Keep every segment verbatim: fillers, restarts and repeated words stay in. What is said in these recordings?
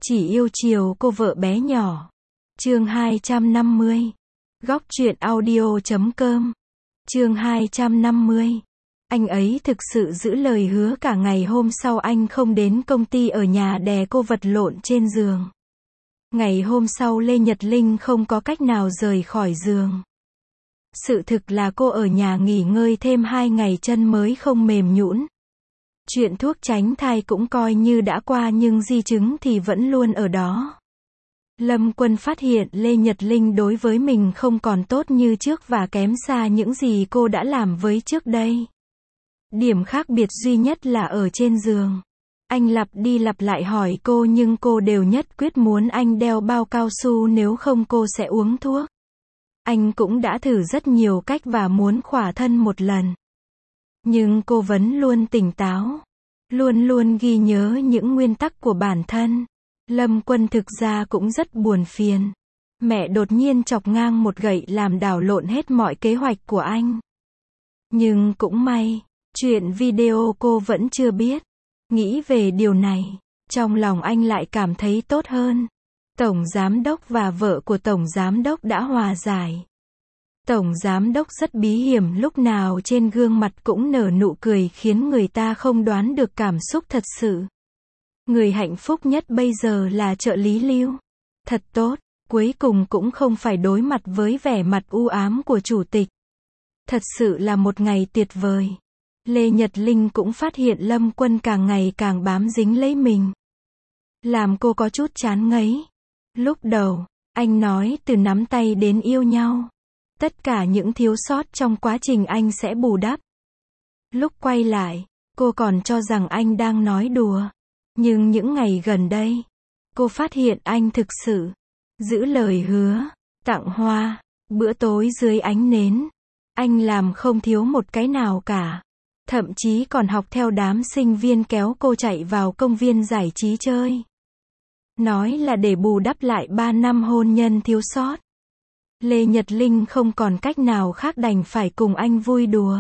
Chỉ yêu chiều cô vợ bé nhỏ. Chương hai trăm năm mươi. Góc truyện audio chấm com. Chương hai trăm năm mươi. Anh ấy thực sự giữ lời hứa, cả ngày hôm sau anh không đến công ty, ở nhà đè cô vật lộn trên giường. Ngày hôm sau Lê Nhật Linh không có cách nào rời khỏi giường. Sự thực là cô ở nhà nghỉ ngơi thêm hai ngày, chân mới không mềm nhũn. Chuyện thuốc tránh thai cũng coi như đã qua, nhưng di chứng thì vẫn luôn ở đó. Lâm Quân phát hiện Lê Nhật Linh đối với mình không còn tốt như trước và kém xa những gì cô đã làm với trước đây. Điểm khác biệt duy nhất là ở trên giường. Anh lặp đi lặp lại hỏi cô nhưng cô đều nhất quyết muốn anh đeo bao cao su, nếu không cô sẽ uống thuốc. Anh cũng đã thử rất nhiều cách và muốn khỏa thân một lần. Nhưng cô vẫn luôn tỉnh táo, luôn luôn ghi nhớ những nguyên tắc của bản thân. Lâm Quân thực ra cũng rất buồn phiền. Mẹ đột nhiên chọc ngang một gậy làm đảo lộn hết mọi kế hoạch của anh. Nhưng cũng may, chuyện video cô vẫn chưa biết. Nghĩ về điều này, trong lòng anh lại cảm thấy tốt hơn. Tổng giám đốc và vợ của tổng giám đốc đã hòa giải. Tổng giám đốc rất bí hiểm, lúc nào trên gương mặt cũng nở nụ cười khiến người ta không đoán được cảm xúc thật sự. Người hạnh phúc nhất bây giờ là trợ lý Lưu. Thật tốt, cuối cùng cũng không phải đối mặt với vẻ mặt u ám của chủ tịch. Thật sự là một ngày tuyệt vời. Lê Nhật Linh cũng phát hiện Lâm Quân càng ngày càng bám dính lấy mình, làm cô có chút chán ngấy. Lúc đầu, anh nói từ nắm tay đến yêu nhau, tất cả những thiếu sót trong quá trình anh sẽ bù đắp. Lúc quay lại, cô còn cho rằng anh đang nói đùa. Nhưng những ngày gần đây, cô phát hiện anh thực sự giữ lời hứa, tặng hoa, bữa tối dưới ánh nến. Anh làm không thiếu một cái nào cả. Thậm chí còn học theo đám sinh viên kéo cô chạy vào công viên giải trí chơi. Nói là để bù đắp lại ba năm hôn nhân thiếu sót. Lê Nhật Linh không còn cách nào khác, đành phải cùng anh vui đùa.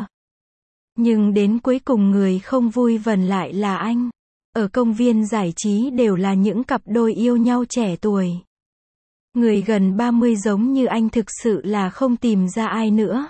Nhưng đến cuối cùng người không vui vần lại là anh. Ở công viên giải trí đều là những cặp đôi yêu nhau trẻ tuổi. Người gần ba mươi giống như anh thực sự là không tìm ra ai nữa.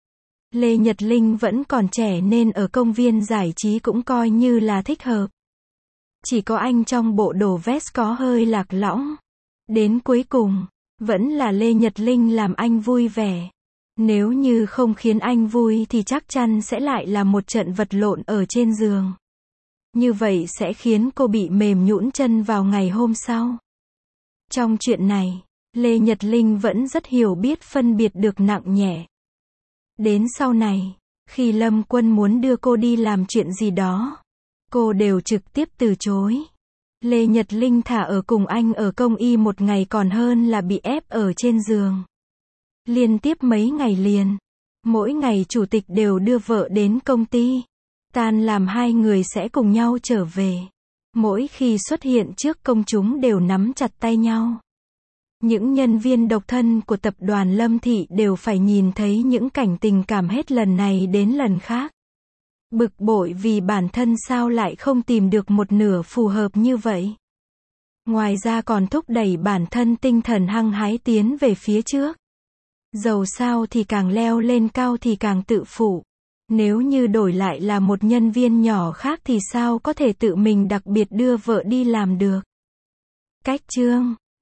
Lê Nhật Linh vẫn còn trẻ nên ở công viên giải trí cũng coi như là thích hợp. Chỉ có anh trong bộ đồ vest có hơi lạc lõng. Đến cuối cùng, vẫn là Lê Nhật Linh làm anh vui vẻ. Nếu như không khiến anh vui thì chắc chắn sẽ lại là một trận vật lộn ở trên giường. Như vậy sẽ khiến cô bị mềm nhũn chân vào ngày hôm sau. Trong chuyện này, Lê Nhật Linh vẫn rất hiểu biết phân biệt được nặng nhẹ. Đến sau này, khi Lâm Quân muốn đưa cô đi làm chuyện gì đó, cô đều trực tiếp từ chối. Lê Nhật Linh thả ở cùng anh ở công y một ngày còn hơn là bị ép ở trên giường. Liên tiếp mấy ngày liền, mỗi ngày chủ tịch đều đưa vợ đến công ty. Tan làm hai người sẽ cùng nhau trở về. Mỗi khi xuất hiện trước công chúng đều nắm chặt tay nhau. Những nhân viên độc thân của tập đoàn Lâm Thị đều phải nhìn thấy những cảnh tình cảm hết lần này đến lần khác. Bực bội vì bản thân sao lại không tìm được một nửa phù hợp như vậy. Ngoài ra còn thúc đẩy bản thân tinh thần hăng hái tiến về phía trước. Dầu sao thì càng leo lên cao thì càng tự phụ. Nếu như đổi lại là một nhân viên nhỏ khác thì sao có thể tự mình đặc biệt đưa vợ đi làm được. Cách chương